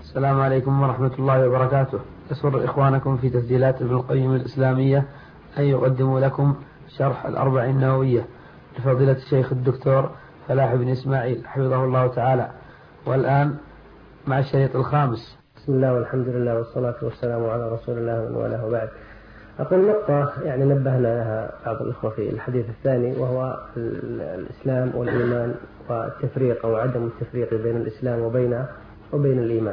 السلام عليكم ورحمة الله وبركاته. يسر إخوانكم في تسجيلات ابن القيم الإسلامية أن يقدموا لكم شرح الأربعين النووية لفضيلة الشيخ الدكتور فلاح بن إسماعيل حفظه الله تعالى. والآن مع الشريط الخامس. بسم الله والحمد لله والصلاة والسلام على رسول الله ومن والاه وبعد. أقول نقطة نبهنا لها بعض الإخوة في الحديث الثاني، وهو الإسلام والإيمان والتفريق أو عدم التفريق بين الإسلام وبين الإيمان.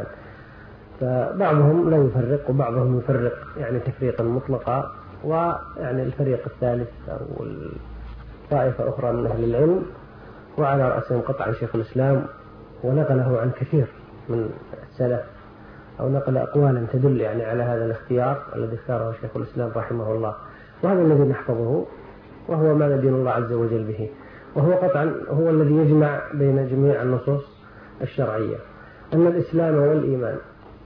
فبعضهم لا يفرق وبعضهم يفرق تفريقا مطلقا، الفريق الثالث أو طائفة أخرى من أهل العلم وعلى رأسهم قطعا شيخ الإسلام، ونقله عن كثير من السلف أو نقل أقوالا تدل على هذا الاختيار الذي اختاره شيخ الإسلام رحمه الله، وهذا الذي نحفظه وهو ما ندين الله عز وجل به، وهو قطعا هو الذي يجمع بين جميع النصوص الشرعية، أن الإسلام والإيمان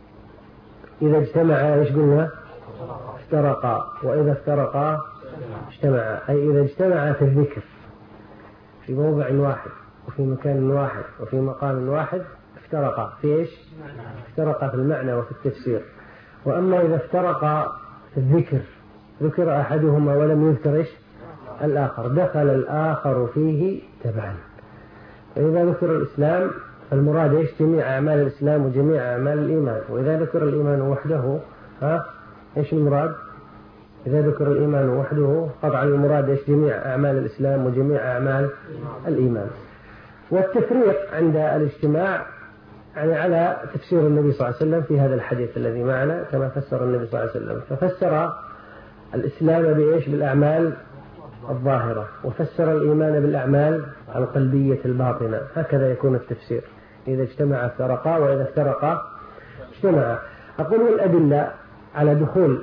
إذا اجتمعا قلنا افترقا، وإذا افترقا اجتمعا، أي إذا اجتمعا في الذكر في موضع واحد وفي مكان واحد وفي مقام واحد افترقا في إيش؟ افترقا في المعنى وفي التفسير. وأما إذا افترقا في الذكر ذكر أحدهما ولم يذكر إيش؟ الآخر، دخل الآخر فيه تبعا. فإذا ذكر الإسلام فالمراد إيش؟ جميع أعمال الإسلام وجميع أعمال الإيمان. وإذا ذكر الإيمان وحده إيش المراد؟ إذا ذكر الإيمان وحده قطعا المراد إيش؟ جميع أعمال الإسلام وجميع أعمال الإيمان. والتفريق عند الاجتماع على تفسير النبي صلى الله عليه وسلم في هذا الحديث الذي معنا، كما فسر النبي صلى الله عليه وسلم، ففسر الإسلام بإيش؟ بالأعمال الظاهرة، وفسر الإيمان بالأعمال القلبية الباطنة. هكذا يكون التفسير، إذا اجتمع افترقا وإذا افترقا اجتمعا. أقول الأدلة على دخول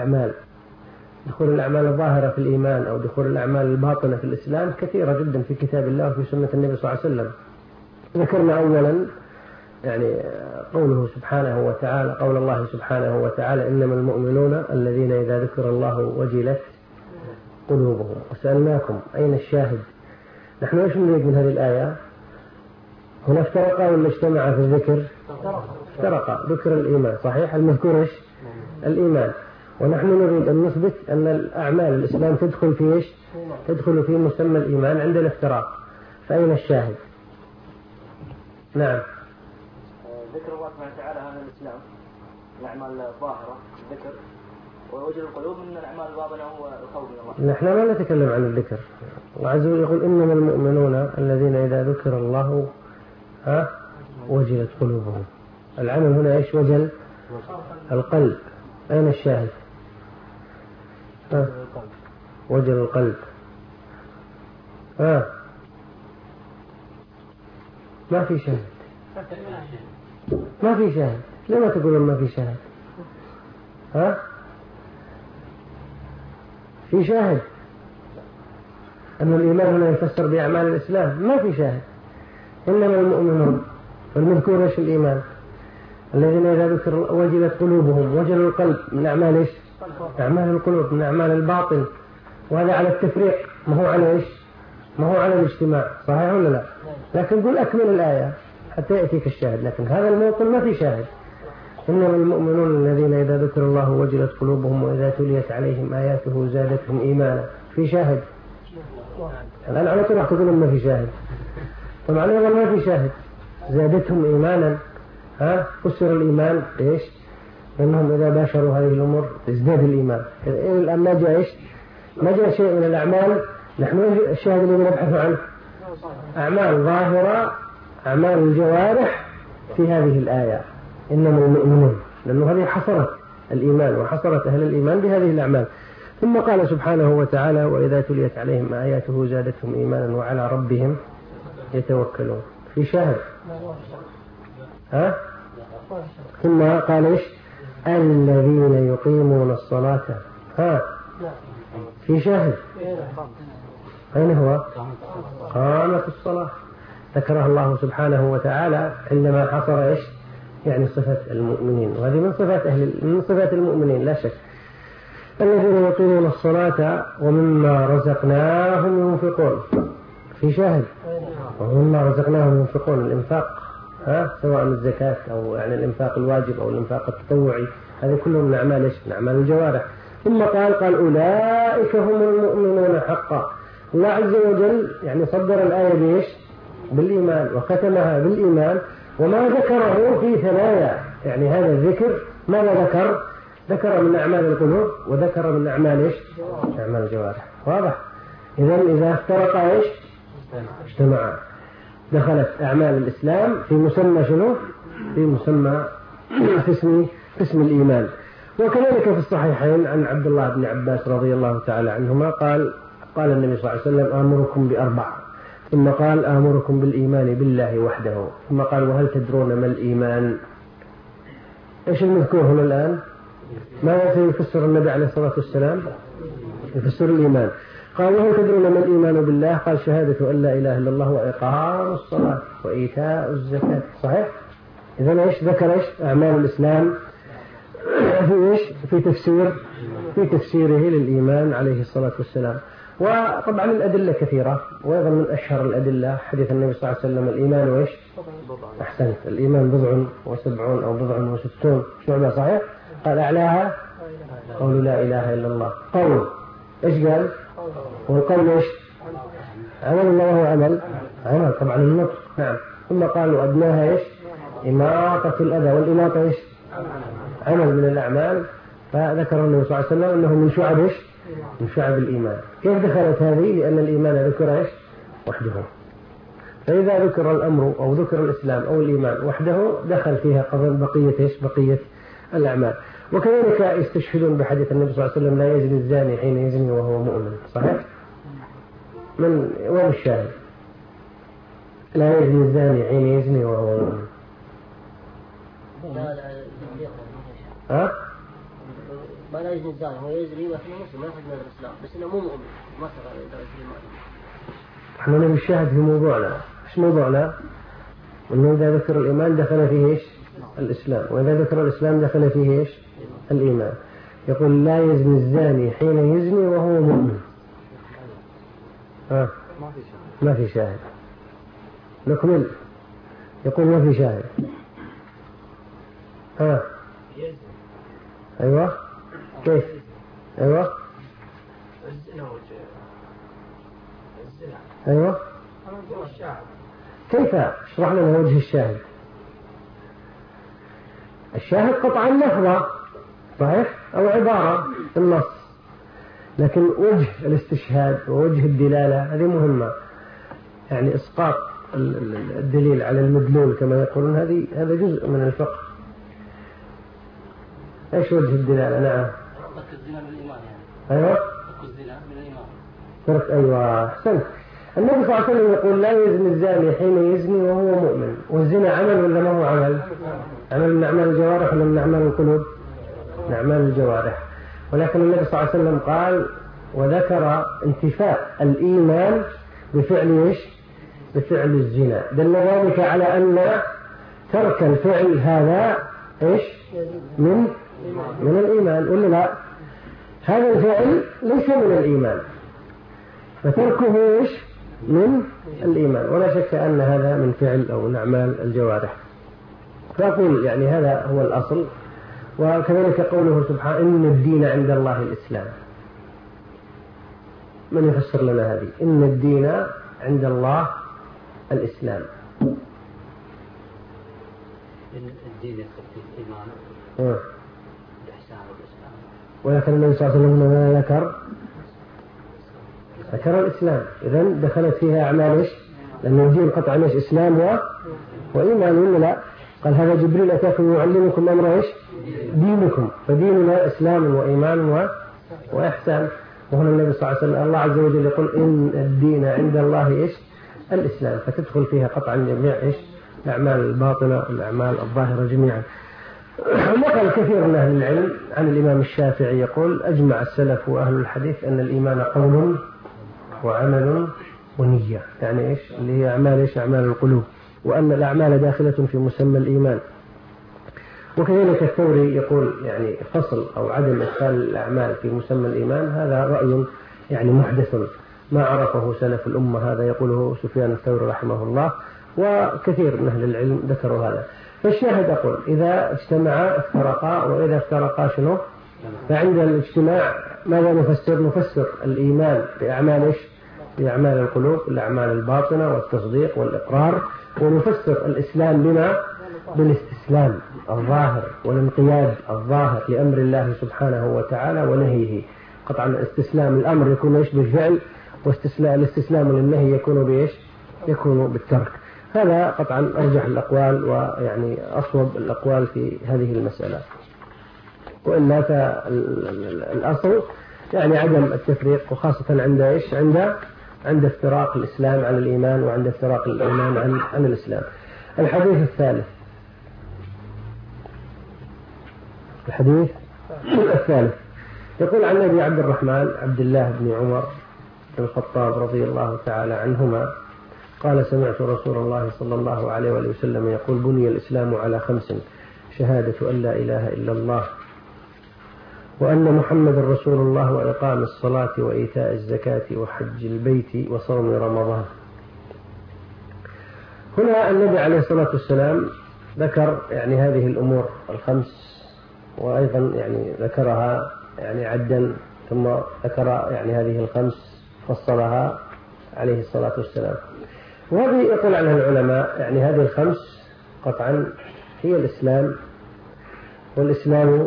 الأعمال الظاهرة في الإيمان أو دخول الأعمال الباطنة في الإسلام كثيرة جدا في كتاب الله وفي سنة النبي صلى الله عليه وسلم. ذكرنا أولا قوله سبحانه وتعالى، قول الله سبحانه وتعالى: إنما المؤمنون الذين إذا ذكر الله وجلت قلوبهم. وسألناكم أين الشاهد؟ نحن ايش نريد من هذه الآية؟ هنا افترقا ولا اجتمع في الذكر؟ افترقا، ذكر الإيمان صحيح، المذكور ايش؟ الإيمان. ونحن نريد أن نثبت أن الأعمال الإسلام تدخل في ايش؟ تدخل في مسمى الإيمان عند الافتراق. فأين الشاهد؟ نعم. ذكر الله سبحانه وتعالى هذا الإسلام الأعمال الظاهرة الذكر، ووجه القلوب من الأعمال الباطنة هو الخوف من الله. نحن لا نتكلم عن الذكر. الله عز وجل يقول: إنما المؤمنون الذين إذا ذكر الله وجلت قلوبهم. العمل هنا ايش؟ وجل القلب. أين الشاهد؟ وجل القلب. ما في شاهد. ما في شاهد. لما تقولون ما في شاهد؟ في شاهد أن الإيمان هنا يفسر بأعمال الإسلام. ما في شاهد. إنما المؤمنون، والمذكور ايش؟ الإيمان، الذين إذا ذكر وجلت قلوبهم. وجل القلب من أعمال ايش؟ أعمال القلوب، من أعمال الباطن. وهذا على التفريق، ما هو على ايش؟ ما هو على الاجتماع، صحيح ولا لا؟ لكن قل أكمل الآية حتى يأتيك الشاهد. لكن هذا الموطن ما في شاهد. إنما المؤمنون الذين إذا ذكر الله وجلت قلوبهم وإذا تليت عليهم آياته زادتهم إيمانا. في شاهد؟ الآن على طول تقولون ما في شاهد. طبعا أيضا ما في شاهد. زادتهم إيمانا، فسر الإيمان إيش؟ إنهم إذا باشروا هذه الأمور ازداد الإيمان. الآن ما جاء إيش؟ ما جاء شيء من الأعمال. نحن الشاهد الذي نبحث عنه أعمال ظاهرة، أعمال الجوارح في هذه الآية. إنما المؤمنون، لأنه هذه حصرت الإيمان وحصرت أهل الإيمان بهذه الأعمال. ثم قال سبحانه وتعالى: وإذا تليت عليهم آياته زادتهم إيمانا وعلى ربهم يتوكلون. في شاهد؟ ثم قال إيش؟ الذين يقيمون الصلاة. في شاهد؟ أين هو؟ قامت الصلاة. ذكرها الله سبحانه وتعالى عندما حصر إيش؟ صفة المؤمنين، وهذه من صفات المؤمنين لا شك. الذين يقيمون الصلاة ومما رزقناهم ينفقون. في شاهد؟ ومما رزقناهم ينفقون، الإنفاق سواء الزكاة أو يعني الإنفاق الواجب أو الإنفاق التطوعي، هذه كلهم من أعمال إيش؟ من أعمال الجوارح. ثم قال أولئك هم المؤمنون حقا. الله عز وجل يعني صدر الآية بإيش؟ بالإيمان، وختمها بالإيمان، وما ذكره في ثنايا يعني هذا الذكر ماذا ذكر من أعمال القلوب وذكر من أعمال إيش؟ أعمال الجوارح. واضح؟ إذا افترق إيش؟ اجتمع. دخلت أعمال الإسلام في مسمى شنو؟ في مسمى في اسم الإيمان. وكذلك في الصحيحين عن عبد الله بن عباس رضي الله تعالى عنهما قال النبي صلى الله عليه وسلم آمركم بأربع، ثم قال آمركم بالإيمان بالله وحده، ثم قال وهل تدرون ما الإيمان؟ إيش المذكور هنا الآن؟ ماذا سيفسر النبي عليه الصلاة والسلام؟ يفسر الإيمان. قال وهل تدرون ما الإيمان بالله؟ قال شهادة أن لا إله إلا الله وإقام الصلاة وإيتاء الزكاة. صحيح؟ إذن إيش ذكر إيش؟ أعمال الإسلام في إيش؟ في تفسيره للإيمان عليه الصلاة والسلام. وطبعا الأدلة كثيرة، وأيضا من أشهر الأدلة حديث النبي صلى الله عليه وسلم الإيمان وإيش؟ أحسنت، الإيمان 70 أو 60 شعبة. صحيح؟ قال أعلاها قول لا إله إلا الله. قول إيش قال؟ والقول إيش؟ عمل الله وهو عمل طبعا النطق. نعم. ثم قالوا أدناها إيش؟ إماطة الأذى، والإماطة إيش؟ عمل من الأعمال. فذكر النبي صلى الله عليه وسلم أنه من شعب إيش؟ من شعب الإيمان. كيف دخلت هذه؟ لأن الإيمان ذكر إيش؟ وحده. فإذا ذكر الأمر أو ذكر الإسلام أو الإيمان وحده دخل فيها قبل بقية إيش؟ بقية الأعمال. وكذلك يستشهدون بحديث النبي صلى الله عليه وسلم لا يزني الزاني حين يزني وهو مؤمن. صحيح؟ وين الشاهد؟ لا يزني الزاني حين يزني وهو مؤمن. ما لا يزني الزاني هو يزني وإحنا مسلم ما يخرج من الإسلام، بس إنه مو مؤمن، ما صار درجة الإيمان. إحنا نبي الشاهد في موضوعنا. إيش موضوعنا؟ إنه إذا ذكر الإيمان دخل فيه إيش؟ الإسلام، وإذا ذكر الإسلام دخل فيه إيش؟ الإيمان. يقول لا يزني الزاني حين يزني وهو مؤمن. ما في شاهد. نكمل. يقول ما في شاهد. أيوة. كيف؟ أيوة. أيوة. كيف؟ اشرح لنا وجه الشاهد. الشاهد قطعا لفظة صحيح أو عبارة في النص، لكن وجه الاستشهاد ووجه الدلالة هذه مهمة. يعني إسقاط الدليل على المدلول كما يقولون هذا جزء من الفقه. ايش وجه الدلالة؟ نعم. ترك الزنا من الإيمان يعني. أيوة. ترك الزنا من الإيمان. أيوة أحسنت. النبي صلى الله عليه وسلم يقول لا يزني الزاني حين يزني وهو مؤمن. والزنا عمل ولا ما هو عمل؟ عمل من أعمال الجوارح ولا من أعمال القلوب؟ من أعمال الجوارح. ولكن النبي صلى الله عليه وسلم قال وذكر انتفاء الإيمان بفعل إيش؟ بفعل الزنا. دل ذلك على أن ترك الفعل هذا إيش؟ من الإيمان ولا لا؟ هذا الفعل ليس من الإيمان، فتركه إيش؟ من الإيمان. ولا شك أن هذا من فعل أو من أعمال الجوارح. فأقول يعني هذا هو الأصل. وكذلك قوله سبحانه إن الدين عند الله الإسلام. من يفسر لنا هذه؟ إن الدين عند الله الإسلام. إن الدين يخفي الإيمان الإحسان والإسلام. ولكن النبي صلى الله عليه وسلم ما ذكر الإسلام. إذن دخلت فيها أعمال إيش؟ لأن الدين قطعا إيش؟ إسلام وإيمان ولا لا؟ قال هذا جبريل أتاكم يعلمكم أمر إيش؟ دينكم. فديننا إسلام وإيمان وإحسان. وهنا النبي صلى الله عليه وسلم الله عز وجل يقول إن الدين عند الله إيش؟ الإسلام. فتدخل فيها قطعا جميع إيش؟ الأعمال الباطنة والأعمال الظاهرة جميعا. نقل كثير من أهل العلم عن الإمام الشافعي يقول أجمع السلف وأهل الحديث أن الإيمان قول وعمل ونية. يعني إيش؟ اللي هي أعمال إيش؟ أعمال القلوب. وأن الأعمال داخلة في مسمى الإيمان. وكذلك الثوري يقول يعني فصل أو عدم إدخال الأعمال في مسمى الإيمان هذا رأي يعني محدث ما عرفه سلف الأمة. هذا يقوله سفيان الثوري رحمه الله. وكثير من أهل العلم ذكروا هذا. فالشاهد أقول إذا اجتمعا افترقا، وإذا افترقا شنو؟ فعند الاجتماع ماذا نفسر؟ نفسر الإيمان بأعمال بأعمال القلوب، الأعمال الباطنة والتصديق والإقرار، ونفسر الإسلام بما؟ بالاستسلام الظاهر والانقياد الظاهر لأمر الله سبحانه وتعالى ونهيه. قطعا استسلام الأمر يكون بالفعل، والاستسلام للنهي يكون يكون بالترك. هذا قطعا أرجح الأقوال ويعني أصوب الأقوال في هذه المسألة. وإلا فالأصل يعني عدم التفريق، وخاصة عند افتراق الإسلام عن الإيمان، وعند افتراق الإيمان عن الإسلام. الحديث الثالث يقول عن أبي عبد الرحمن عبد الله بن عمر بن الخطاب رضي الله تعالى عنهما قال: سمعت رسول الله صلى الله عليه وسلم يقول: بني الإسلام على 5: شهادة أن لا إله إلا الله، وأن محمد رسول الله، وإقام الصلاة، وإيتاء الزكاة، وحج البيت، وصوم رمضان. هنا النبي عليه الصلاة والسلام ذكر يعني هذه الأمور 5، وأيضا يعني ذكرها يعني عدا، ثم ذكر يعني هذه 5 فصلها عليه الصلاة والسلام. وهذه يقول عنها العلماء يعني هذه 5 قطعا هي الإسلام، والإسلام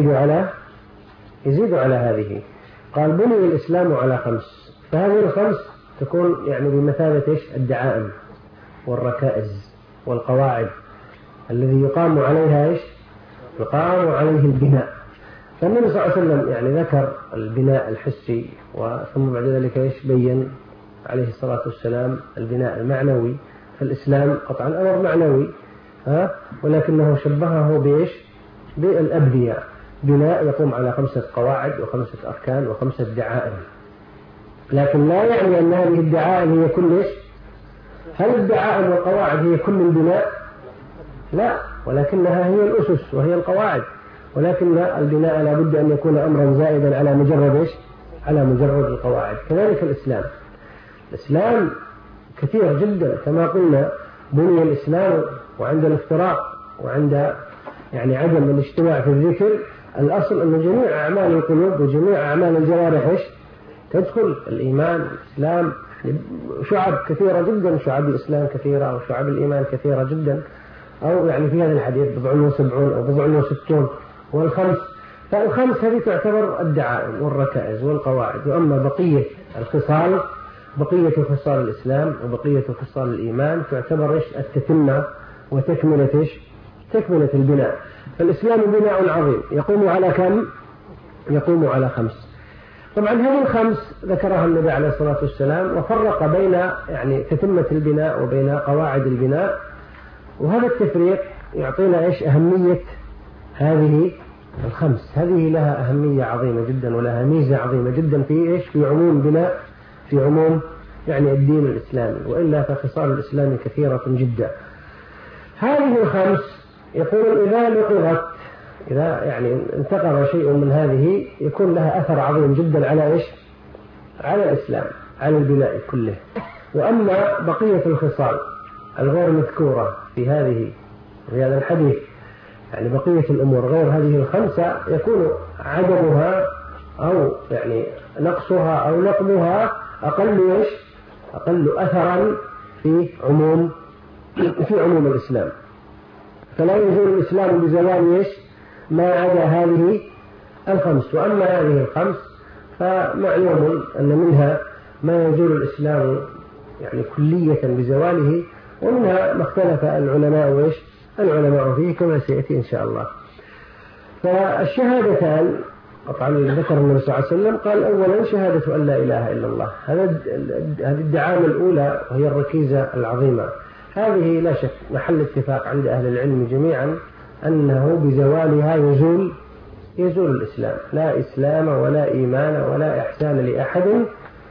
يزيد على هذه. قال: بني الإسلام على 5، فهذه 5 تكون يعني بمثابة الدعائم والركائز والقواعد الذي يقام عليها يقام عليه البناء. فالنبي صلى الله عليه وسلم يعني ذكر البناء الحسي، ثم بعد ذلك بين عليه الصلاة والسلام البناء المعنوي. فالإسلام قطعا أمر معنوي، ولكنه شبهه بالأبنية، بناء يقوم على 5 قواعد و5 أركان و5 دعائم. لكن لا يعني أن هذه الدعائم هي كل هل الدعائم والقواعد هي كل البناء؟ لا، ولكنها هي الأسس وهي القواعد. ولكن البناء لا بد أن يكون أمرا زائدا على مجرد القواعد. كذلك الإسلام كثير جدا كما قلنا. بني الإسلام، وعند الافتراق وعند يعني عدم الاجتماع في الذكر، الأصل أن جميع أعمال القلوب وجميع أعمال الجوارح تدخل الإيمان الإسلام. شعب كثيرة جدا، شعب الإسلام كثيرة وشعب الإيمان كثيرة جدا، أو يعني في هذا الحديث 70 أو 60 والخمس. فالخمس هذه تعتبر الدعائم والركائز والقواعد. وأما بقية خصال الإسلام وبقية خصال الإيمان تعتبر التتمة وتكملة تكملة البناء. فالإسلام بناء عظيم يقوم على كم؟ يقوم على 5. طبعا هذه 5 ذكرها النبي عليه الصلاة والسلام، وفرق بين يعني تتمة البناء وبين قواعد البناء. وهذا التفريق يعطينا أهمية هذه 5. هذه لها أهمية عظيمة جدا، ولها ميزة عظيمة جدا في عموم بناء، في عموم يعني الدين الإسلامي. وإلا فخصال الإسلام كثيرة جدا. هذه 5 يقول إذا نقضت، إذا يعني انتقض شيء من هذه يكون لها أثر عظيم جدا على على الإسلام، على البناء كله. وأما بقية الخصال الغير مذكورة في هذا الحديث، يعني بقية الأمور غير هذه 5 يكون عدمها أو يعني نقصها أو نقضها أقل أثرا في عموم الإسلام. فلا يزول الإسلام بزوال ما عدا هذه 5. وأما هذه 5 فمعلوم أن منها ما يزول الإسلام يعني كلية بزواله، ومنها ما اختلف العلماء فيه كما سيأتي إن شاء الله. فالشهادتان طبعا ذكر النبي صلى الله عليه وسلم قال: أولا شهادة أن لا إله إلا الله. هذه الدعامة الأولى وهي الركيزة العظيمة. هذه لا شك محل اتفاق عند أهل العلم جميعا أنه بزوالها يزول الإسلام. لا إسلام ولا إيمان ولا إحسان لأحد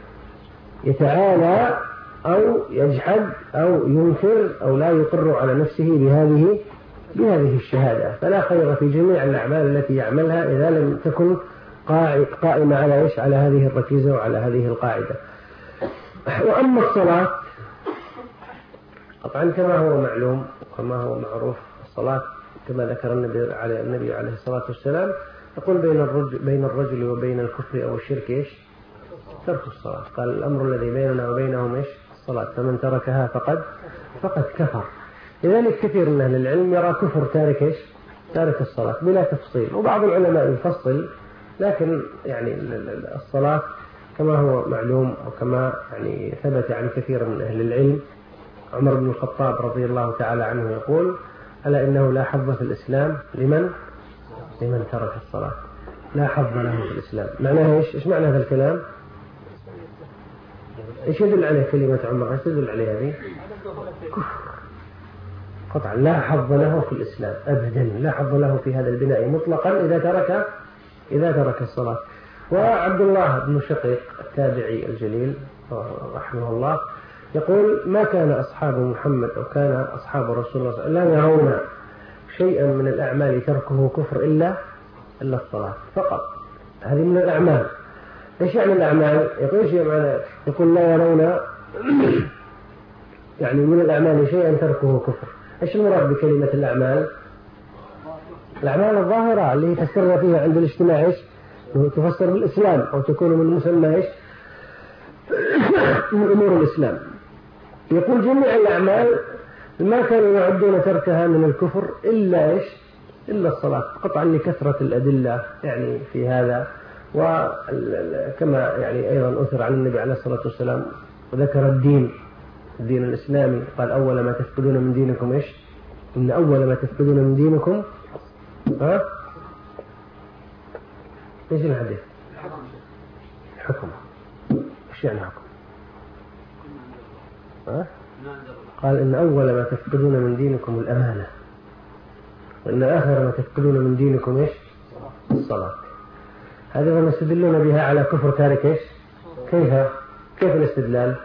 يتعالى أو يجحد أو ينكر أو لا يقر على نفسه بهذه الشهادة. فلا خير في جميع الأعمال التي يعملها إذا لم تكن قائمة على هذه الركيزة وعلى هذه القاعدة. وأما الصلاة طبعا كما هو معلوم وكما هو معروف الصلاة كما ذكر النبي عليه الصلاة والسلام يقول بين الرجل وبين الكفر أو الشرك إيش؟ ترك الصلاة. قال الأمر الذي بيننا وبينهم إيش؟ الصلاة، فمن تركها فقد كفر. لذلك كثير من أهل العلم يرى كفر تارك إيش؟ تارك الصلاة بلا تفصيل، وبعض العلماء يفصل، لكن يعني الصلاة كما هو معلوم وكما يعني ثبت عن كثير من أهل العلم. عمر بن الخطاب رضي الله تعالى عنه يقول: ألا إنه لا حظ في الإسلام لمن ترك الصلاة. لا حظ له في الإسلام. معناها إيش معنى هذا الكلام؟ إيش يدل عليه كلمة عمر؟ إيش تدل عليه هذه؟ كفر قطعا. لا حظ له في الإسلام أبدا، لا حظ له في هذا البناء مطلقا إذا ترك الصلاة. وعبد الله بن شقيق التابعي الجليل رحمه الله يقول: ما كان أصحاب محمد أو كان أصحاب رسول الله لا يرون شيئا من الأعمال تركه كفر إلا الصلاة فقط. هذه من الأعمال. إيش يعني الأعمال؟ يقول لا يرون يعني من الأعمال شيئا تركه كفر. إيش المراد بكلمة الأعمال؟ الأعمال الظاهرة اللي تفسر فيها عند الاجتماع إيش؟ تفسر بالإسلام أو تكون من مسمى إيش؟ من أمور الإسلام. يقول جميع الأعمال ما كانوا يعدون تركها من الكفر إلا إيش؟ إلا الصلاة، قطعا لكثرة الأدلة يعني في هذا. وكما يعني أيضا أثر عن النبي عليه الصلاة والسلام وذكر الدين الإسلامي، قال: أول ما تفقدون من دينكم إيش؟ إن أول ما تفقدون من دينكم إيش الحديث؟ حكم. إيش يعني حكم؟ قال: إن أول ما تفقدون من دينكم الأمانة، وإن آخر ما تفقدون من دينكم إيش؟ الصلاة. هذا ما يستدلون بها على كفر تارك إيش؟ كيف الاستدلال؟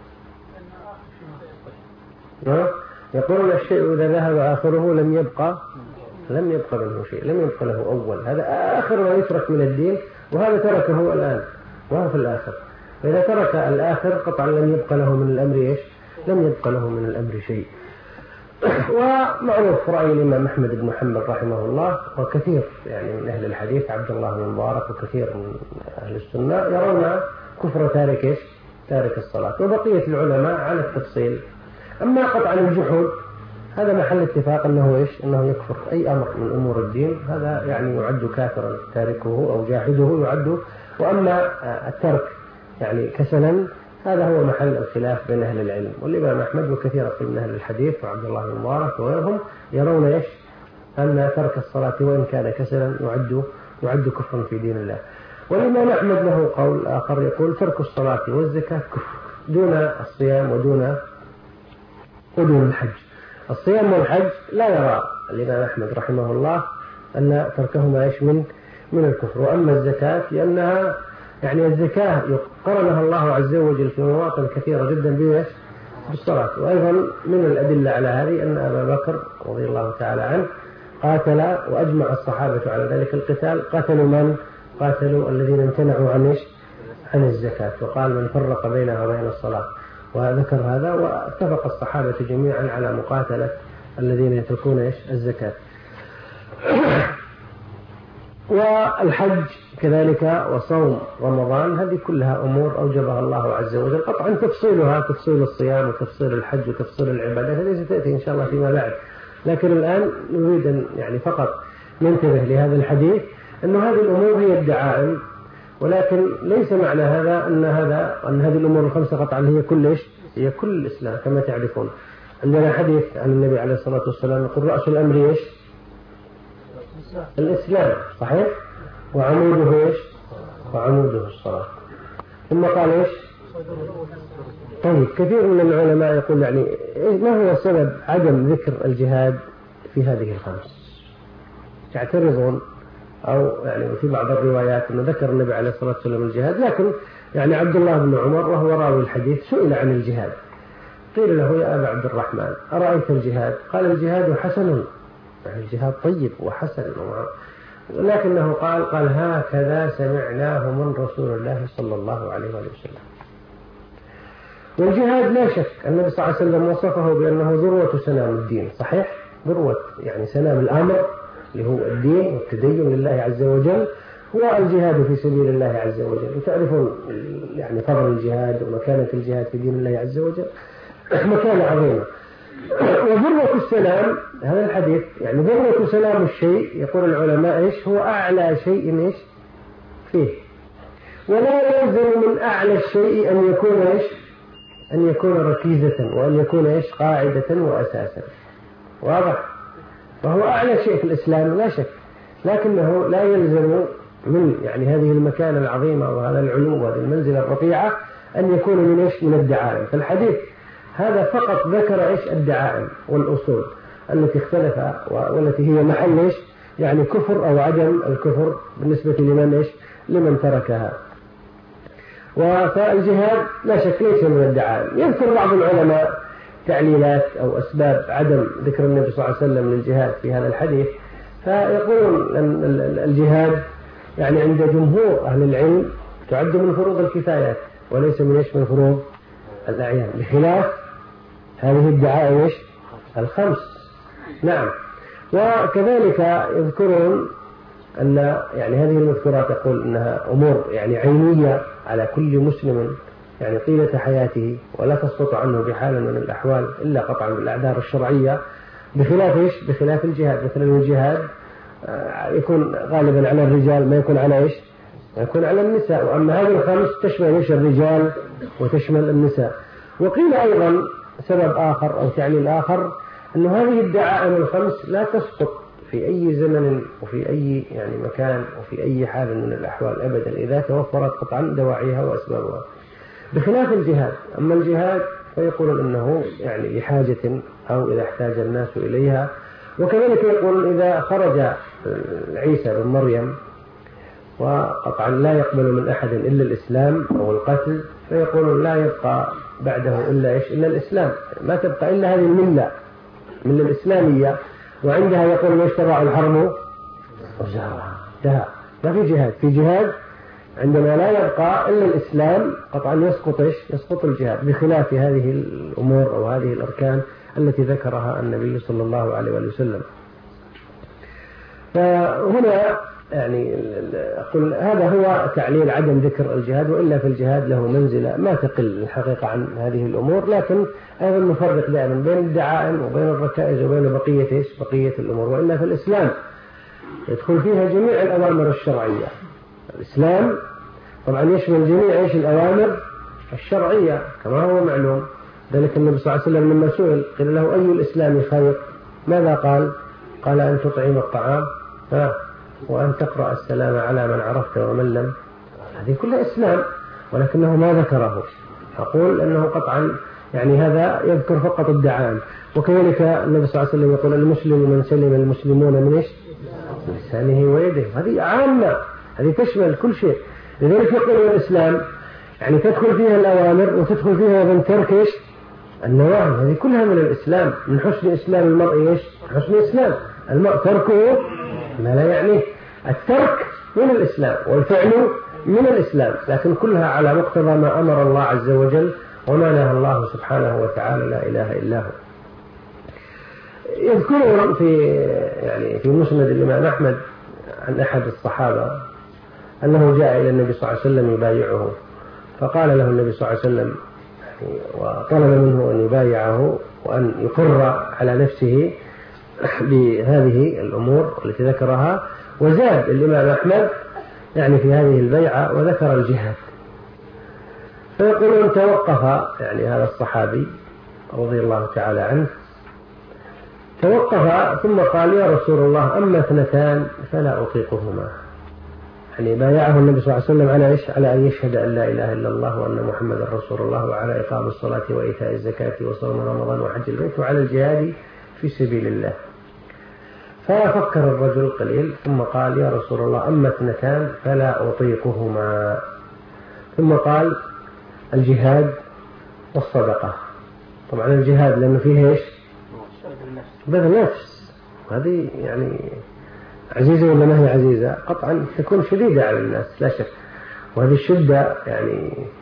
يقولون الشيء إذا ذهب آخره لم يبقى منه شيء، لم يبقى له أول. هذا آخر ما يترك من الدين، وهذا تركه الآن وهو في الآخر. فإذا ترك الآخر قطعا لم يبقى له من الأمر إيش؟ لم يبقى له من الأمر شيء. ومعروف رأي الإمام أحمد بن حنبل رحمه الله وكثير يعني من أهل الحديث، عبد الله بن مبارك وكثير من أهل السنة يرون كفر تارك الصلاة. وبقية العلماء على التفصيل. أما قطعا الجحود هذا محل اتفاق أنه إيش؟ أنه يكفر أي أمر من أمور الدين، هذا يعني يعد كافرا تاركه أو جاحده يعد. وأما الترك يعني كسلا هذا هو محل الخلاف بين أهل العلم. والإمام أحمد وكثير من أهل الحديث وعبد الله بن مبارك وغيرهم يرون إيش؟ أن ترك الصلاة وإن كان كسلا يعد كفرا في دين الله. والإمام أحمد له قول آخر يقول: ترك الصلاة والزكاة كفر دون الصيام ودون الحج. الصيام والحج لا يرى الإمام أحمد رحمه الله أن تركهما إيش؟ من الكفر. وأما الزكاة لأنها يعني الزكاة قرنها الله عز وجل في مواطن كثيرة جدا بالصلاة. وأيضا من الأدلة على هذه أن أبا بكر رضي الله تعالى عنه قاتل، وأجمع الصحابة على ذلك القتال. قاتلوا الذين امتنعوا عن الزكاة، وقال: من فرق بينها وبين الصلاة. وذكر هذا، واتفق الصحابة جميعا على مقاتلة الذين يتركون الزكاة. والحج كذلك وصوم رمضان، هذه كلها أمور أوجبها الله عز وجل. قطعا تفصيلها تفصيل الصيام وتفصيل الحج وتفصيل العبادات هذه ستأتي إن شاء الله فيما بعد. لكن الآن نريد أن يعني فقط ننتبه لهذا الحديث أن هذه الأمور هي الدعائم، ولكن ليس معنى هذا أن هذه الأمور الخمسة قطعا هي كل الإسلام. كما تعرفون عندنا حديث عن النبي عليه الصلاة والسلام يقول: رأس الأمر الإسلام، صحيح؟ وعموده الصلاة. ثم قال طيب كثير من العلماء يقول يعني ما هو سبب عدم ذكر الجهاد في هذه الخمس؟ يعترضون أو يعني في بعض الروايات أنه ذكر النبي عليه الصلاة والسلام الجهاد، لكن يعني عبد الله بن عمر وهو راوي الحديث سئل عن الجهاد، قيل له: يا أبا عبد الرحمن أرأيت الجهاد؟ قال: الجهاد حسن، يعني الجهاد طيب وحسن، ولكنه قال: هكذا سمعناه من رسول الله صلى الله عليه وسلم. والجهاد لا شك النبي صلى الله عليه وسلم وصفه بأنه ذروة سنام الدين، صحيح؟ ذروة يعني سنام الأمر اللي هو الدين والتدين لله عز وجل هو الجهاد في سبيل الله عز وجل. وتعرفون يعني فضل الجهاد ومكانة الجهاد في دين الله عز وجل مكانة عظيمة. وذروة السلام هذا الحديث يعني ذروة سلام الشيء يقول العلماء إيش هو أعلى شيء إيش فيه، ولا يلزم من أعلى الشيء أن يكون إيش أن يكون ركيزة وأن يكون إيش قاعدة وأساسا. واضح؟ فهو أعلى شيء في الإسلام لا شك، لكنه لا يلزم من يعني هذه المكانة العظيمة وهذا العلو وهذه المنزلة الرفيعة أن يكون من إيش من الدعائم. فالحديث هذا فقط ذكر إيش الدعائم والأصول التي اختلف والتي هي محل إيش يعني كفر أو عدم الكفر بالنسبة لمن إيش لمن تركها. فالجهاد لا شك ليس من الدعائم. يذكر بعض العلماء تعليلات أو أسباب عدم ذكر النبي صلى الله عليه وسلم للجهاد في هذا الحديث، فيقولون أن الجهاد يعني عند جمهور أهل العلم تعد من فروض الكفايات وليس من إيش من فروض الأعيان، بخلاف هذه الدعائم إيش الخمس. نعم. وكذلك يذكرون أن يعني هذه المذكورات يقول أنها أمور يعني عينية على كل مسلم يعني طيلة حياته ولا تسقط عنه بحال من الأحوال إلا قطعا بالأعذار الشرعية، بخلاف إيش بخلاف الجهاد. مثلا الجهاد يكون غالبا على الرجال ما يكون على إيش يكون على النساء، وأما هذه الخمس تشمل إيش الرجال وتشمل النساء. وقيل أيضا سبب آخر أو تعليل آخر أن هذه الدعائم الخمس لا تسقط في أي زمن وفي أي يعني مكان وفي أي حال من الأحوال أبدا إذا توفرت قطعا دواعيها وأسبابها، بخلاف الجهاد. أما الجهاد فيقولون أنه يعني لحاجة أو إذا احتاج الناس إليها. وكذلك يقول إذا خرج عيسى بن مريم وقطعا لا يقبل من أحد إلا الإسلام أو القتل، فيقولون لا يبقى بعده إلا إيش إلا الإسلام، ما تبقى إلا هذه الملة من الإسلامية، وعندها يقول يشترع الحرب وزارها. ما في جهاد. في جهاد عندما لا يبقى إلا الإسلام قطعا يسقط إيش يسقط الجهاد، بخلاف هذه الأمور أو هذه الأركان التي ذكرها النبي صلى الله عليه وسلم. فهنا يعني أقول هذا هو تعليل عدم ذكر الجهاد، وإلا في الجهاد له منزلة ما تقل الحقيقة عن هذه الأمور، لكن أيضا نفرق دائما بين الدعائم وبين الركائز وبين بقية الأمور. وإلا في الإسلام يدخل فيها جميع الأوامر الشرعية. الإسلام طبعا يشمل جميع الأوامر الشرعية كما هو معلوم. ذلك النبي صلى الله عليه وسلم لما سئل قيل له أي الإسلام خير ماذا قال؟ قال أن تطعم الطعام وأن تقرأ السلام على من عرفت ومن لم. هذه كلها إسلام، ولكنه ما ذكره. أقول أنه قطعا يعني هذا يذكر فقط الدعائم. وكذلك النبي صلى الله عليه وسلم يقول المسلم من سلم المسلمون من إيش لسانه ويده. هذه عامة، هذه تشمل كل شيء. لذلك يقول الإسلام يعني تدخل فيها الأوامر وتدخل فيها من ترك إيش النواهي. هذه كلها من الإسلام. من حسن إسلام المرء إيش حسن إسلام المرء تركه ما لا يعنيه. الترك من الإسلام والفعل من الإسلام، لكن كلها على مقتضى ما أمر الله عز وجل وما نهى الله سبحانه وتعالى لا إله إلا هو. يذكرون في مسند الإمام أحمد عن أحد الصحابة أنه جاء إلى النبي صلى الله عليه وسلم يبايعه، فقال له النبي صلى الله عليه وسلم وطلب منه أن يبايعه وأن يقر على نفسه بهذه الأمور التي ذكرها. وزاد الإمام أحمد يعني في هذه البيعة وذكر الجهاد. فيقولون توقف يعني هذا الصحابي رضي الله تعالى عنه، توقف ثم قال يا رسول الله أما اثنتان فلا أطيقهما. يعني بايعه النبي صلى الله عليه وسلم على إيش؟ على أن يشهد أن لا إله إلا الله وأن محمد رسول الله، وعلى إقام الصلاة وإيتاء الزكاة وصوم رمضان وحج البيت وعلى الجهاد في سبيل الله. ففكر الرجل قليل ثم قال يا رسول الله أما اثنتان فلا أطيقهما. ثم قال الجهاد والصدقة. طبعا الجهاد لأنه فيه إيش بذل نفس، هذه يعني عزيزة ولا ما هي عزيزة؟ قطعا تكون شديدة على الناس لا شك، وهذه الشدة يعني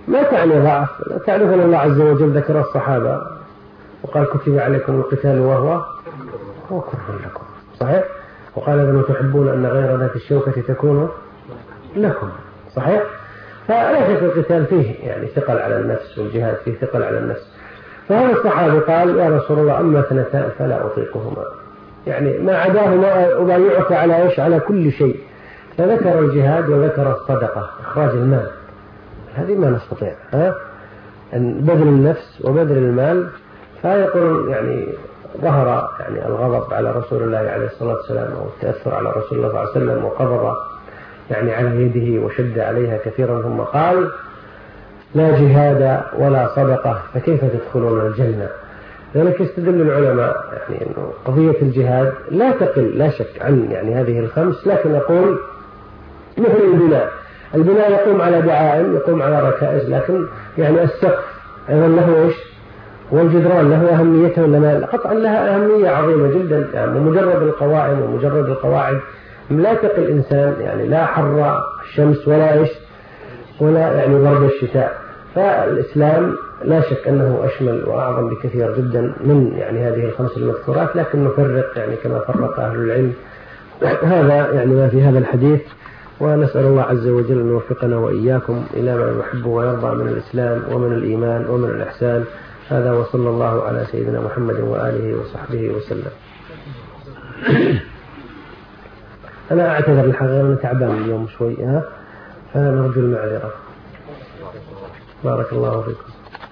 ما تعني ضعف. تعرف أن الله عز وجل ذكر الصحابة وقال كتب عليكم القتال وهو كره لكم، صحيح؟ وقال إذا تحبون أن غير ذات الشوكة تكون لكم، صحيح؟ فلا شك القتال فيه يعني ثقل على النفس، والجهاد فيه ثقل على النفس. فهذا الصحابي قال يا رسول الله أما اثنتان فلا أطيقهما، يعني ما عداهما أبايعك على إيش؟ على كل شيء. فذكر الجهاد وذكر الصدقة، إخراج المال، هذه ما نستطيع أن بذل النفس وبذل المال. فيقول يعني ظهر يعني الغضب على رسول الله عليه الصلاة والسلام أو التأثر على رسول الله صلى الله عليه وسلم، وقبض يعني على يده وشد عليها كثيرا، ثم قال لا جهاد ولا صدقة فكيف تدخلون الجنة؟ لذلك يستدل العلماء يعني أنه قضية الجهاد لا تقل لا شك عن يعني هذه الخمس، لكن أقول مثل البناء يقوم على دعائم، يقوم على ركائز، لكن يعني السقف أيضا له إيش؟ والجدران له أهميته ولا ما؟ قطعا لها أهمية عظيمة جدا. يعني مجرد القوائم ومجرد القواعد لا تقل إنسان، يعني لا حر الشمس ولا إيش ولا يعني برد الشتاء. فالإسلام لا شك أنه أشمل وأعظم بكثير جدا من يعني هذه الخمس المذكورات، لكن نفرق يعني كما فرق أهل العلم. هذا يعني ما في هذا الحديث، ونسأل الله عز وجل أن يوفقنا وإياكم إلى ما يحب ويرضى من الإسلام ومن الإيمان ومن الإحسان. هذا وصلى الله على سيدنا محمد وآله وصحبه وسلم. أنا أعتذر الحقيقة أنا تعبان اليوم شوي فنرجو المعذرة. بارك الله فيكم.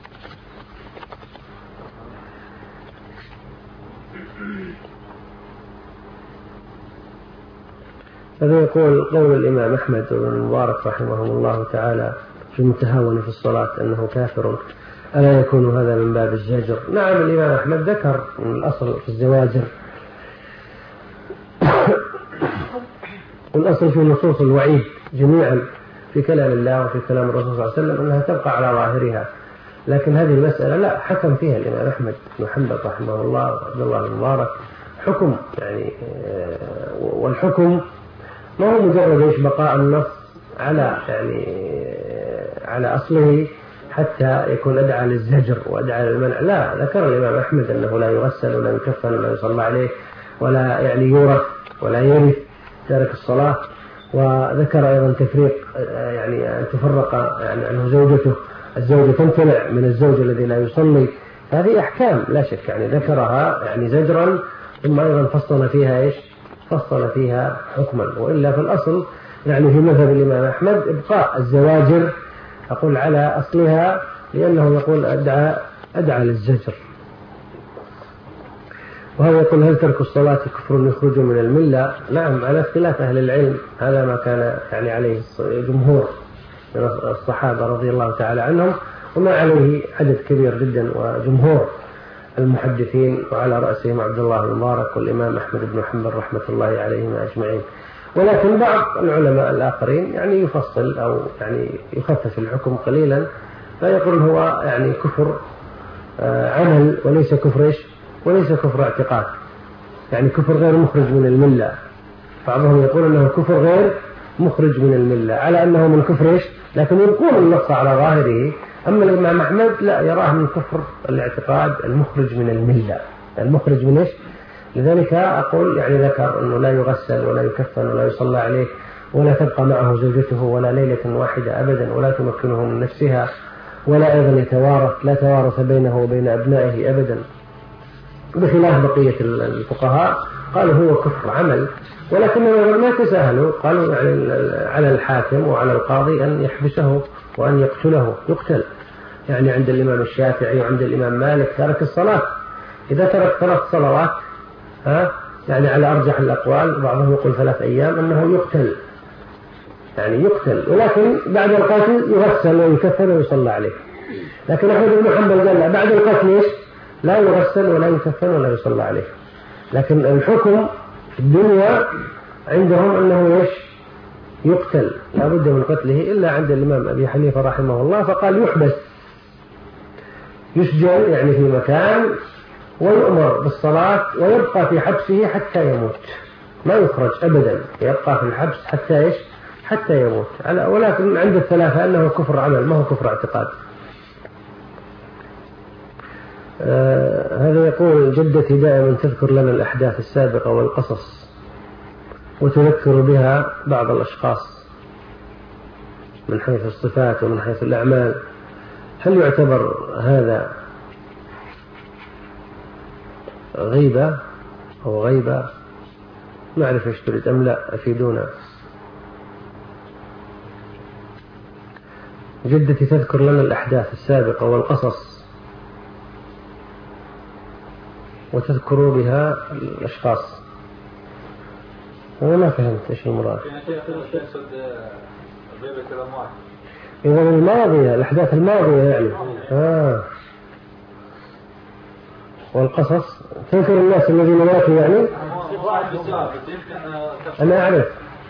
هذا يقول قول الإمام أحمد بن المبارك رحمه الله تعالى في المتهاون في الصلاة أنه كافر، ألا يكون هذا من باب الزجر؟ نعم، الإمام أحمد ذكر من الأصل في الزواجر والأصل في نصوص الوعيد جميعا في كلام الله وفي كلام الرسول صلى الله عليه وسلم أنها تبقى على ظاهرها، لكن هذه المسألة لا حكم فيها الإمام أحمد بن حنبل رحمه الله وعبد الله المبارك حكم يعني، والحكم ما هو مجرد إيش بقاء النص على يعني على أصله حتى يكون أدعى للزجر وأدعى للمنع. لا، ذكر الإمام أحمد أنه لا يغسل ولا يكفن ولا يصلى عليه ولا يعني يورث ولا يرث تارك الصلاة، وذكر أيضا تفريق يعني أن تفرق يعني عنه زوجته، الزوجة تمتنع من الزوج الذي لا يصلي. هذه أحكام لا شك يعني ذكرها يعني زجرا، ثم أيضا فصل فيها إيش؟ فصل فيها حكما. وإلا في الأصل يعني في مذهب الإمام أحمد إبقاء الزواجر أقول على أصلها، لأنه يقول أدعى للزجر. وهو يقول هل ترك الصلاة كفر يخرج من الملة؟ نعم، على اختلاف أهل العلم، هذا ما كان يعني عليه جمهور من الصحابة رضي الله تعالى عنهم، وما عليه عدد كبير جدا وجمهور المحدثين، وعلى رأسهم عبد الله المبارك والإمام أحمد بن حنبل رحمة الله عليهم أجمعين. ولكن بعض العلماء الآخرين يعني يفصل أو يعني يخفف الحكم قليلا، فيقول هو يعني كفر عمل وليس كفر إيش؟ وليس كفر اعتقاد، يعني كفر غير مخرج من الملة. بعضهم يقول أنه كفر غير مخرج من الملة على أنه من كفر إيش؟ لكن يقول النص على ظاهره. أما الإمام أحمد لا، يراه من كفر الاعتقاد المخرج من الملة، المخرج من إيش؟ لذلك أقول يعني ذكر أنه لا يغسل ولا يكفن ولا يصلى عليه ولا تبقى معه زوجته ولا ليلة واحدة أبدا، ولا تمكنه من نفسها، ولا أيضا يتوارث، لا توارث بينه وبين أبنائه أبدا، بخلاف بقية الفقهاء قالوا هو كفر عمل. ولكنهم ما تساهلوا، قالوا يعني على الحاكم وعلى القاضي أن يحبسه وأن يقتله، يقتل. يعني عند الإمام الشافعي وعند الإمام مالك ترك الصلاة إذا ترك 3 صلوات يعني على أرجح الأقوال، بعضهم يقول 3 أيام، أنه يقتل، يعني يقتل، ولكن بعد القتل يغسل ويكفن ويصلى عليه. لكن أحمد بن حنبل قال لا، بعد القتل إيش؟ لا يغسل ولا يكفن ولا يصلى عليه. لكن الحكم في الدنيا عندهم أنه إيش؟ يقتل، لا بد من قتله، إلا عند الإمام أبي حنيفة رحمه الله فقال يحبس، يسجن يعني في مكان، ويؤمر بالصلاة ويبقى في حبسه حتى يموت، ما يخرج أبدا، يبقى في الحبس حتى إيش؟ حتى يموت، ولكن عند الثلاثة أنه كفر عمل ما هو كفر اعتقاد. هذا يقول: جدتي دائما تذكر لنا الأحداث السابقة والقصص وتذكر بها بعض الأشخاص من حيث الصفات ومن حيث الأعمال، هل يعتبر هذا غيبة أو غيبة؟ ما أعرف إيش تريد أم لا، أفيدونا. جدتي تذكر لنا الأحداث السابقة والقصص وتذكر بها الأشخاص. أنا ما فهمت إيش المراد. إذا الماضية، الأحداث الماضية يعني. والقصص تذكر الناس الذين ماتوا يعني. أنا أعرف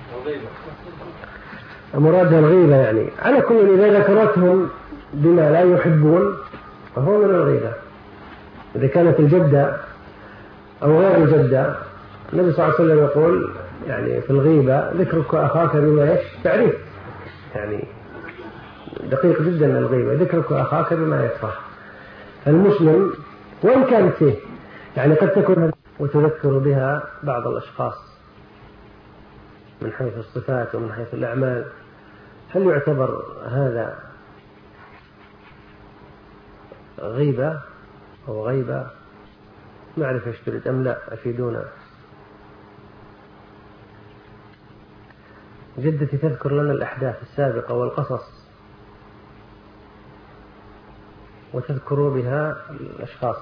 مرادها الغيبة يعني. على كل إذا ذكرتهم بما لا يحبون فهو من الغيبة. إذا كانت الجدة أو غير الجدة، النبي صلى الله عليه وسلم يقول يعني في الغيبة: ذكرك أخاك بما تعرف. يعني دقيق جدا الغيبة، ذكرك أخاك بما يكره. المسلم وإن كانت فيه يعني قد تكون وتذكر بها بعض الأشخاص من حيث الصفات ومن حيث الأعمال، هل يعتبر هذا غيبة أو غيبة؟ ما أعرف إيش تريد أم لا، أفيدونا. جدتي تذكر لنا الأحداث السابقة والقصص وتذكر بها الأشخاص.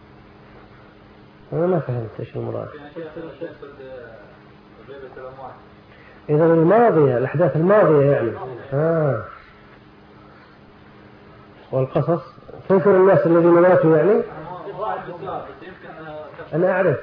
أنا ما فهمت إيش المراد. إذا الماضية، الأحداث الماضية يعني. والقصص تذكر الناس الذين ماتوا يعني. أنا أعرف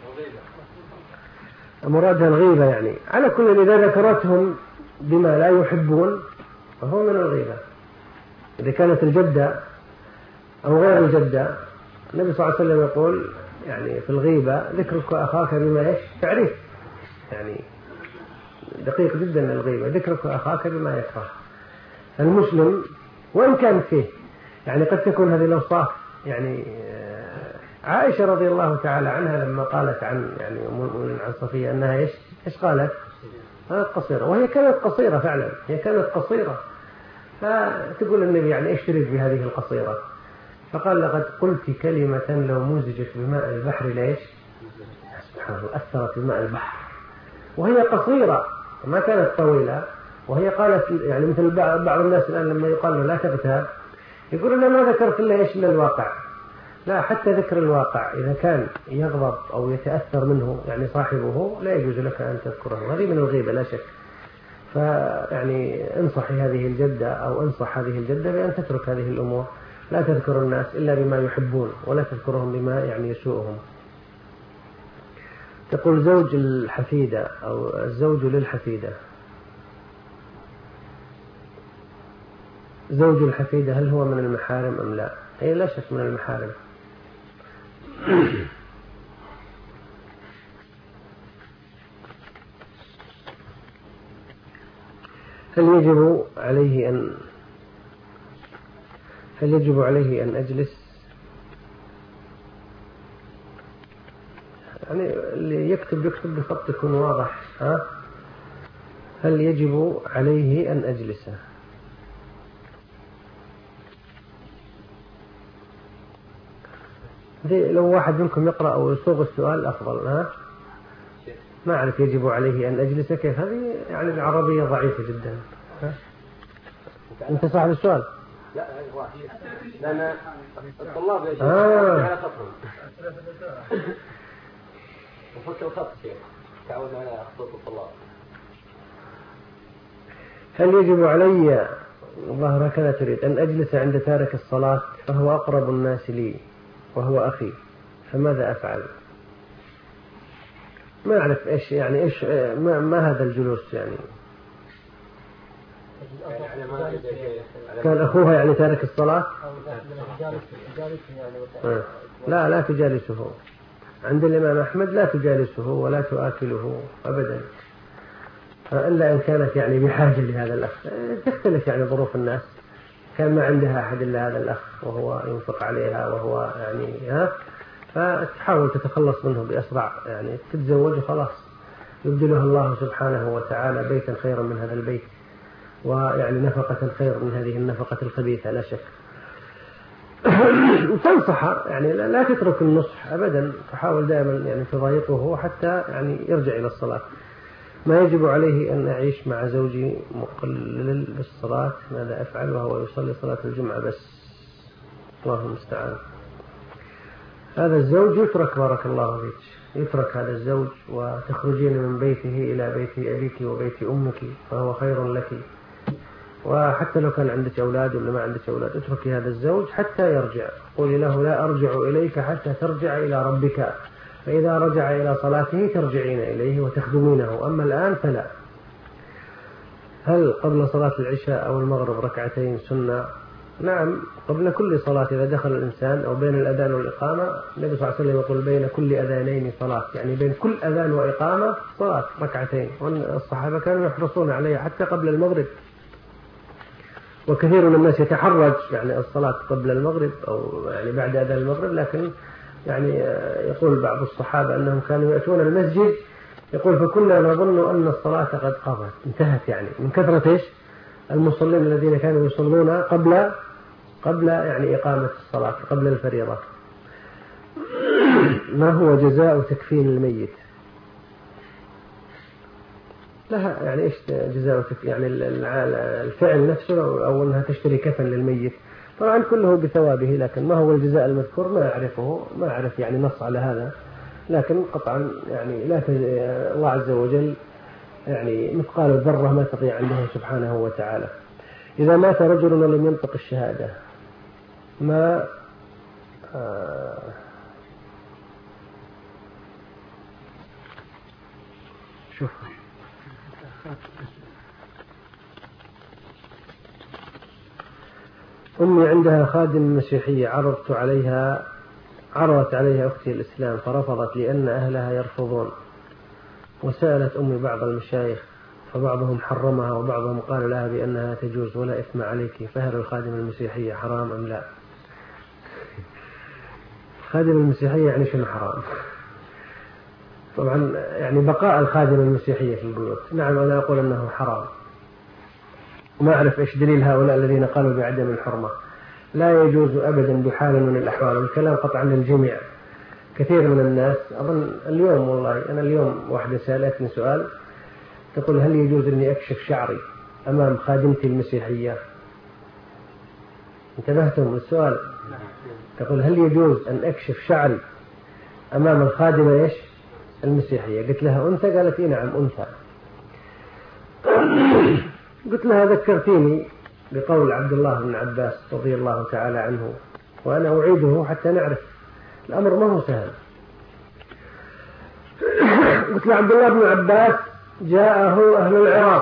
مرادها الغيبة يعني. على كل إذا ذكرتهم بما لا يحبون فهو من الغيبة. إذا كانت الجدة أو غير الجدة، النبي صلى الله عليه وسلم يقول يعني في الغيبة: ذكرك أخاك بما تعرف. يعني دقيق جدا الغيبة، ذكرك أخاك بما يكره. المسلم وإن كان فيه يعني قد تكون هذه الأوصاف يعني. عائشة رضي الله تعالى عنها لما قالت عن يعني عن صفية أنها إيش قالت؟ قصيرة، وهي كانت قصيرة فعلا، هي كانت قصيرة. فتقول النبي يعني إيش تريد بهذه القصيرة؟ فقال: لقد قلت كلمة لو مزجت بماء البحر ليش؟ سبحان الله، أثرت بماء البحر. وهي قصيرة ما كانت طويلة. وهي قالت يعني مثل بعض الناس الآن لما يقال له لا تغتاب يقول: أنا ما ذكرت إلا الواقع. لا، حتى ذكر الواقع إذا كان يغضب أو يتأثر منه يعني صاحبه لا يجوز لك أن تذكره. هذه من الغيبة لا شك. فيعني انصحي هذه الجدة أو انصح هذه الجدة بأن تترك هذه الأمور. لا تذكر الناس إلا بما يحبون ولا تذكرهم بما يعني يسوءهم. تقول: زوج الحفيدة أو الزوج للحفيدة. زوج الحفيدة هل هو من المحارم أم لا؟ أي لا شك من المحارم. هل يجب عليه أن أجلس؟ يعني اللي يكتب بخط يكون واضح. هل يجب عليه أن أجلس؟ لو واحد منكم يقرأ أو يصوغ السؤال أفضل. ما أعرف يجب عليه أن أجلس كيف. هذه يعني العربية ضعيفة جدا. أنت صاحب السؤال؟ لا لأن الطلاب على خطهم وفك الخط شيء تعودنا على خطوط الطلاب. هل يجب علي والله هكذا تريد أن أجلس عند تارك الصلاة فهو أقرب الناس لي وهو أخي، فماذا أفعل؟ ما أعرف إيش يعني إيش ما هذا الجلوس يعني. كان أخوها يعني تارك الصلاة. لا إلا إن كانت يعني بحاجة لهذا الأخ. تختلف يعني ظروف الناس، كان ما عندها أحد إلا هذا الأخ وهو ينفق عليها وهو يعني فتحاول تتخلص منه بأسرع، يعني تتزوج وخلاص، يبدلها الله سبحانه وتعالى بيتا خيرا من هذا البيت، ويعني نفقة خير من هذه النفقة الخبيثة لا شك. وتنصح يعني لا تترك النصح أبدا، تحاول دائما يعني تضايقه حتى يعني يرجع إلى الصلاة. ما يجب عليه أن أعيش مع زوجي مقلل بالصلاة، ماذا أفعل وهو يصلي صلاة الجمعة بس؟ الله المستعان. هذا الزوج يترك، بارك الله فيك، يترك هذا الزوج وتخرجين من بيته إلى بيت أبيك وبيت أمك فهو خير لك. وحتى لو كان عندك أولاد ولا ما عندك أولاد، اتركي هذا الزوج حتى يرجع، قولي له لا أرجع إليك حتى ترجع إلى ربك، فإذا رجع إلى صلاته ترجعين إليه وتخدمينه، أما الآن فلا. هل قبل صلاة العشاء أو المغرب ركعتين سنة؟ نعم، قبل كل صلاة إذا دخل الإنسان أو بين الأذان والإقامة، النبي صلى الله عليه وسلم يقول بين كل أذانين صلاة، يعني بين كل أذان وإقامة صلاة ركعتين، والصحابة كانوا يحرصون عليها حتى قبل المغرب. وكثير من الناس يتحرج يعني الصلاة قبل المغرب أو يعني بعد أذان المغرب، لكن يعني يقول بعض الصحابة أنهم كانوا يأتون المسجد، يقول فكنا نظن أن الصلاة قد قضت انتهت، يعني من كثرة إيش المصلين الذين كانوا يصلون قبل يعني إقامة الصلاة قبل الفريضة. ما هو جزاء تكفين الميت؟ لها يعني إيش جزاء يعني الفعل نفسه أو أنها تشتري كفن للميت؟ طبعا كله بثوابه، لكن ما هو الجزاء المذكور ما أعرفه، ما أعرف يعني نص على هذا، لكن قطعا يعني لا الله عز وجل يعني مثقال الذرة ما تقي عنده سبحانه وتعالى. إذا مات رجل ولم ينطق الشهادة ما شوف أمي عندها خادم مسيحية، عرضت عليها أختي الإسلام فرفضت لأن أهلها يرفضون، وسألت أمي بعض المشايخ فبعضهم حرمها وبعضهم قال لها بأنها تجوز ولا إثم عليك، فهل الخادم المسيحية حرام أم لا؟ خادم المسيحية يعني شنو حرام؟ طبعا يعني بقاء الخادم المسيحية في البيوت، نعم أنا أقول أنه حرام، ما أعرف إيش دليل هؤلاء الذين قالوا بعدم الحرمة. لا يجوز أبدا بحال من الأحوال، والكلام قطعا للجميع. كثير من الناس أظن اليوم، والله أنا اليوم واحدة سألتني سؤال تقول هل يجوز أني أكشف شعري أمام خادمتي المسيحية؟ انتبهتم للسؤال؟ تقول هل يجوز أن أكشف شعري أمام الخادمة إيش المسيحية؟ قلت لها أنثى؟ قالت إيه نعم أنثى. قلت لها ذكرتيني بقول عبد الله بن عباس رضي الله تعالى عنه، وأنا أعيده حتى نعرف الأمر ما هو سهل. قلت له عبد الله بن عباس جاءه أهل العراق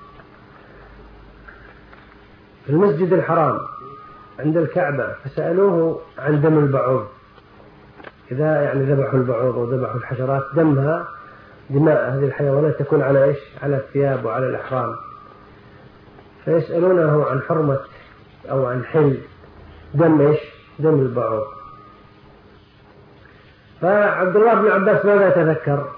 في المسجد الحرام عند الكعبة فسألوه عن دم البعوض، إذا يعني ذبحوا البعوض وذبحوا الحشرات دمها، دماء هذه الحيوانات تكون على إيش؟ على الثياب وعلى الأحرام، فيسألونه عن حرمة أو عن حل دم إيش؟ دم البعوض. فعبد الله بن عباس ماذا تذكر؟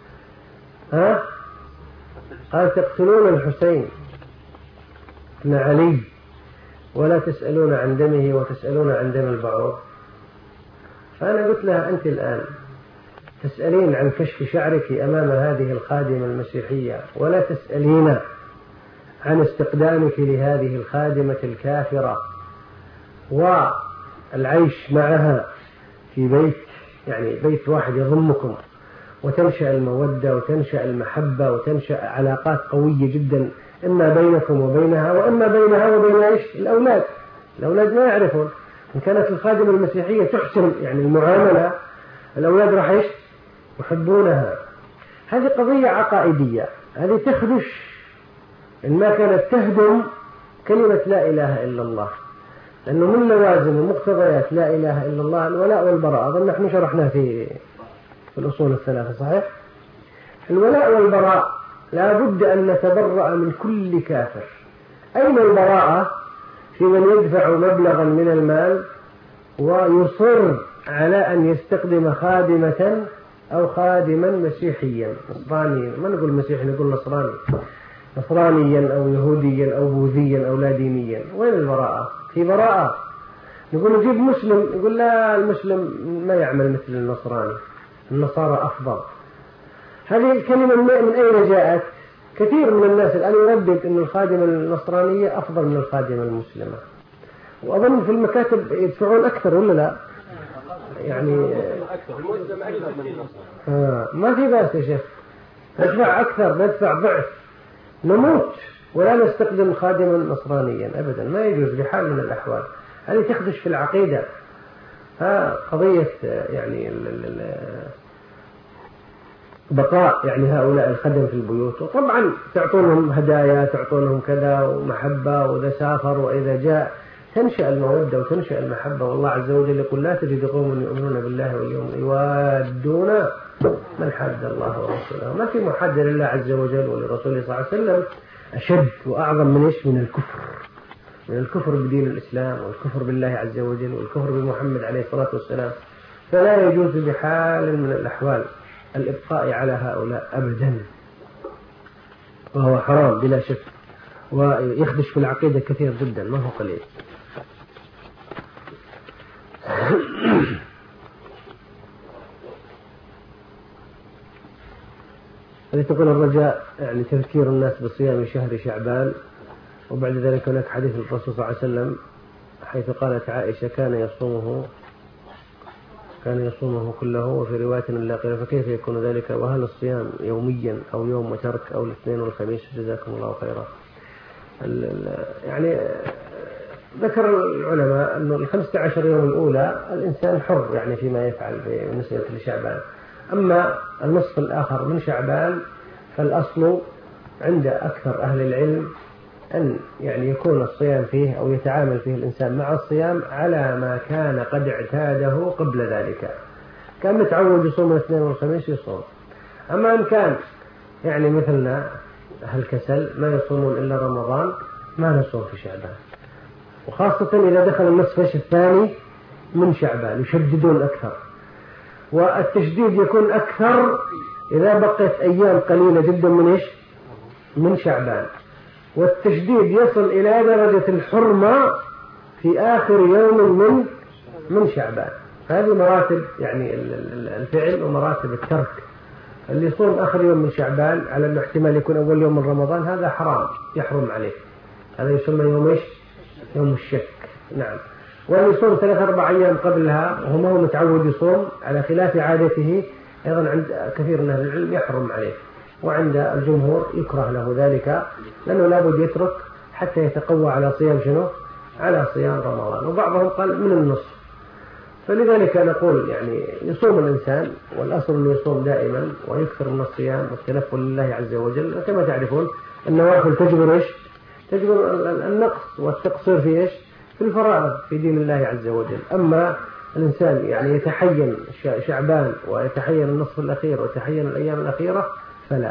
قال تقتلون الحسين بن علي ولا تسألون عن دمه وتسألون عن دم البعوض. فأنا قلت لها أنت الآن تسألين عن كشف شعرك أمام هذه الخادمة المسيحية ولا تسألين عن استقدامك لهذه الخادمة الكافرة والعيش معها في بيت، يعني بيت واحد يضمكم، وتنشأ المودة وتنشأ المحبة وتنشأ علاقات قوية جدا إما بينكم وبينها وإما بينها وبين إيش؟ الأولاد. الأولاد ما يعرفون، إن كانت الخادمة المسيحية تحسن يعني المعاملة الأولاد راح إيش؟ يحبونها. هذه قضية عقائدية، هذه تخدش إن ما كانت تهدم كلمة لا إله إلا الله، لأنه من لوازم ومقتضيات لا إله إلا الله الولاء والبراء. أظن نحن شرحنا في الأصول الثلاثة صحيح؟ الولاء والبراء لا بد أن نتبرأ من كل كافر. أين البراءة في من يدفع مبلغا من المال ويصر على أن يستخدم خادمة أو خادما مسيحيا نصرانيا، ما نقول مسيحي نقول نصراني، نصرانيا أو يهوديا أو بوذيا أو لا دينيا؟ وين البراءة؟ في براءة. نقول نجيب مسلم، يقول لا المسلم ما يعمل مثل النصراني، النصارى أفضل. هذه الكلمة من أين جاءت؟ كثير من الناس الآن يردد أن الخادمة النصرانية أفضل من الخادمة المسلمة، وأظن في المكاتب يدفعون أكثر ولا لا؟ يعني ما في بأس يا شيخ، ندفع أكثر، ندفع ضعف، نموت ولا نستخدم خادما نصرانيا أبدا، ما يجوز بحال من الأحوال. هذه تخدش في العقيدة. قضية يعني بقاء يعني هؤلاء الخدم في البيوت، وطبعا تعطونهم هدايا، تعطونهم كذا ومحبة، وإذا سافر وإذا جاء تنشأ المودة وتنشأ المحبة. والله عز وجل يقول لا تجد قوم يؤمنون بالله واليوم يوادون من حاد الله ورسوله. ما في محاد لله عز وجل ولرسوله صلى الله عليه وسلم أشد وأعظم من إيش؟ من الكفر، من الكفر بدين الإسلام والكفر بالله عز وجل والكفر بمحمد عليه الصلاة والسلام. فلا يجوز بحال من الأحوال الإبقاء على هؤلاء أبدا، وهو حرام بلا شك، ويخدش في العقيدة كثير جدا ما هو قليل. هذه تقول الرجاء يعني تذكير الناس بصيام شهر شعبان، وبعد ذلك هناك حديث الرسول صلى الله عليه وسلم حيث قالت عائشة كان يصومه كله، وفي رواية اللاقية فكيف يكون ذلك؟ وهل الصيام يوميا أو يوم وترك أو الاثنين والخميس؟ جزاكم الله خيرا. يعني ذكر العلماء أنه 15 يوم الأولى الإنسان حر يعني فيما يفعل بالنسبة لشعبان، أما النصف الآخر من شعبان فالأصل عند أكثر أهل العلم أن يعني يكون الصيام فيه أو يتعامل فيه الإنسان مع الصيام على ما كان قد اعتاده قبل ذلك. كان متعود يصوم الاثنين والخميس يصوم. أما إن كان يعني مثلنا أهل كسل ما يصومون إلا رمضان ما نصوم في شعبان، وخاصة إذا دخل النصف الثاني من شعبان يشددون أكثر، والتشديد يكون أكثر إذا بقيت أيام قليلة جدا من شعبان، والتشديد يصل إلى درجة الحرمة في آخر يوم من شعبان. هذه مراتب يعني الفعل ومراتب الترك. اللي يصوم آخر يوم من شعبان على أنه احتمال يكون أول يوم من رمضان هذا حرام يحرم عليه، هذا يسمى يوم الشك. نعم. واللي يصوم 3-4 أيام قبلها وهو ما هو متعود يصوم على خلاف عادته أيضا عند كثير من أهل العلم يحرم عليه، وعند الجمهور يكره له ذلك، لأنه لابد يترك حتى يتقوى على صيام على صيام رمضان، وبعضهم قال من النصف. فلذلك نقول يعني يصوم الإنسان، والأصل أنه يصوم دائما ويكثر من الصيام والتنفل لله عز وجل. كما تعرفون النوافل تجبر النقص والتقصير في الفرائض في دين الله عز وجل. أما الإنسان يعني يتحين شعبان ويتحين النصف الأخير ويتحين الأيام الأخيرة فلا.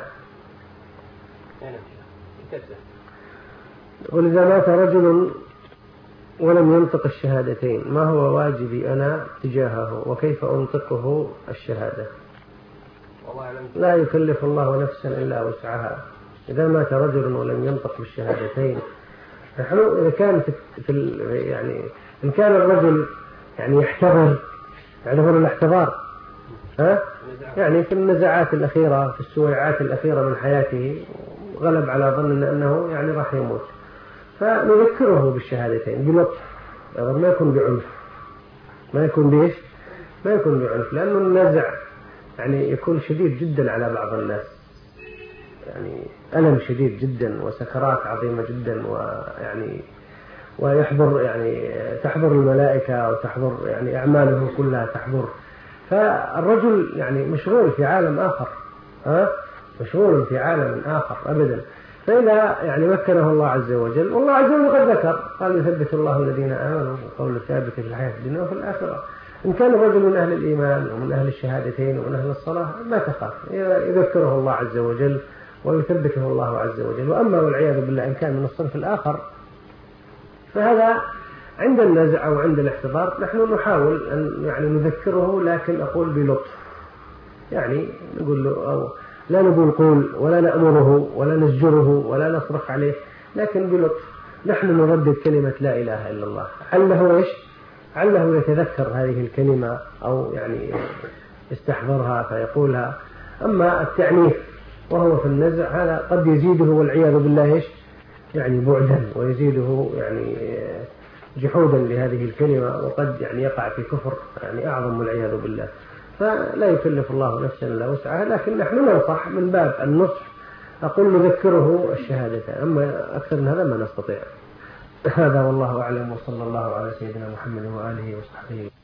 ولذا مات رجل ولم ينطق الشهادتين، ما هو واجبي أنا تجاهه وكيف أنطقه الشهادة؟ لا يكلف الله نفسا إلا وسعها. إذا مات رجل ولم ينطق بالشهادتين، نحن إذا كان يعني إن كان الرجل يعني يحتضر الاحتضار يعني في النزعات الأخيرة في السويعات الأخيرة من حياته غلب على ظننا أنه يعني راح يموت، فنذكره بالشهادتين بلطف، ما يكون بعنف، ما يكون بعنف، لأنه النزع يعني يكون شديد جدا على بعض الناس، يعني ألم شديد جدا وسكرات عظيمة جدا، ويعني ويحضر يعني تحضر الملائكة وتحضر يعني أعماله كلها تحضر، فالرجل يعني مشغول في عالم آخر، مشغول في عالم آخر أبدا. فإذا يعني مكنه الله عز وجل، والله عز وجل قد ذكر قال يثبت الله الذين آمنوا وقول الثابت في الحياة الدنيا وفي الآخرة. إن كان الرجل من أهل الإيمان ومن أهل الشهادتين ومن أهل الصلاة ما تخاف، يذكره الله عز وجل ويثبته الله عز وجل. وأما والعياذ بالله إن كان من الصنف الآخر فهذا عند النزع أو عند الاحتضار نحن نحاول أن يعني نذكره، لكن أقول بلطف، يعني نقول له أو لا نقول قول ولا نأمره ولا نزجره ولا نصرخ عليه، لكن بلطف نحن نردد كلمة لا إله إلا الله، عله يتذكر هذه الكلمة أو يعني يستحضرها فيقولها. أما التعنيف وهو في النزع هذا قد يزيده والعياذ بالله يعني بعدا، ويزيده يعني جحودا لهذه الكلمة، وقد يعني يقع في كفر يعني أعظم والعياذ بالله. فلا يكلف الله نفسا إلا وسعها، لكن نحن ننصح من باب النصح، أقول نذكره الشهادتين، أما أكثر من هذا ما نستطيع. هذا والله أعلم، وصلى الله على سيدنا محمد وآله وصحبه.